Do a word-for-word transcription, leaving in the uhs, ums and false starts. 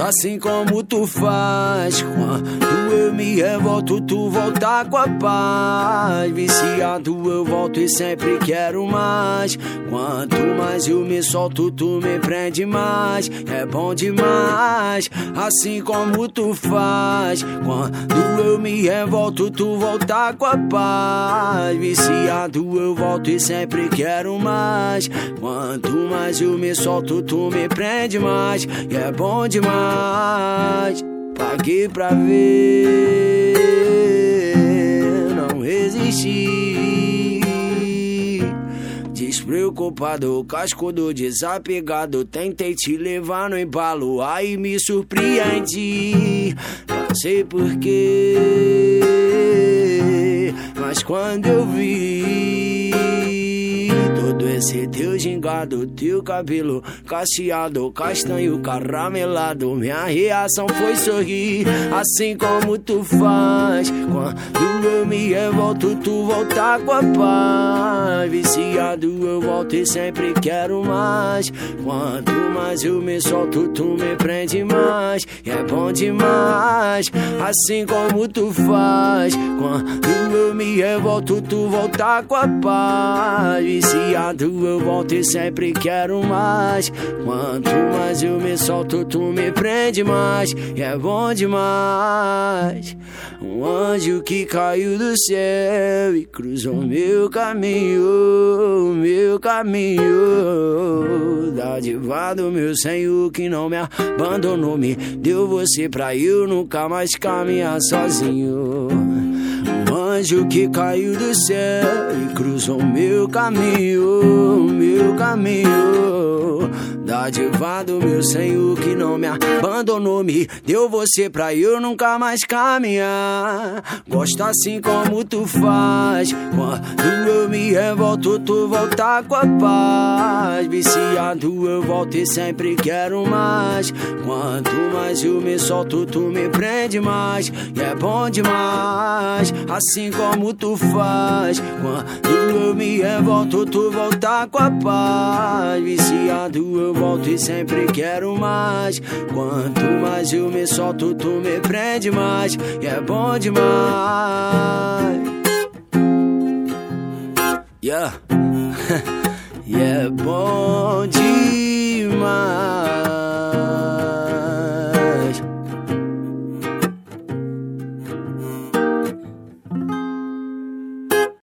Gosto assim como tu faz. Quando eu me revolto, tu volta com a paz. Viciado eu volto e sempre quero mais. Quanto mais eu me solto, tu me prende mais. É bom demais, assim como tu faz. Quando eu me revolto, tu volta com a paz. Viciado eu volto e sempre quero mais. Quanto mais eu me solto, tu me prende mais. E é bom demais. Paguei pra ver, não resisti. Despreocupado, cascudo, desapegado. Tentei te levar no embalo, aí me surpreendi. Não sei porquê, mas quando eu vi todo esse teu gingado, teu cabelo cacheado, castanho caramelado, minha reação foi sorrir, assim como tu faz. Quando eu me revolto, tu volta com a paz. Viciado eu volto e sempre quero mais. Quanto mais eu me solto, tu me prende mais. E é bom demais, assim como tu faz. Quando eu me revolto, tu volta com a paz. Viciado eu volto e sempre quero mais. Quanto mais eu me solto, tu me prende mais. E é bom demais. Um anjo que caiu do céu e cruzou meu caminho, meu caminho. Dádivado meu Senhor que não me abandonou, me deu você pra eu nunca mais caminhar sozinho. Um anjo que caiu do céu e cruzou meu caminho, meu caminho. Dádivado meu Senhor que não me abandonou, me deu você pra eu nunca mais caminhar. Gosto assim como tu faz. Quando eu me revolto, tu volta com a paz. Viciado eu volto e sempre quero mais. Quanto mais eu me solto, tu me prende mais. E é bom demais, assim como tu faz. Quando eu me revolto, tu volta com a paz. Viciado eu volto e sempre quero mais. Quanto mais eu me solto, tu me prende mais. E é bom demais. Yeah. E é bom demais.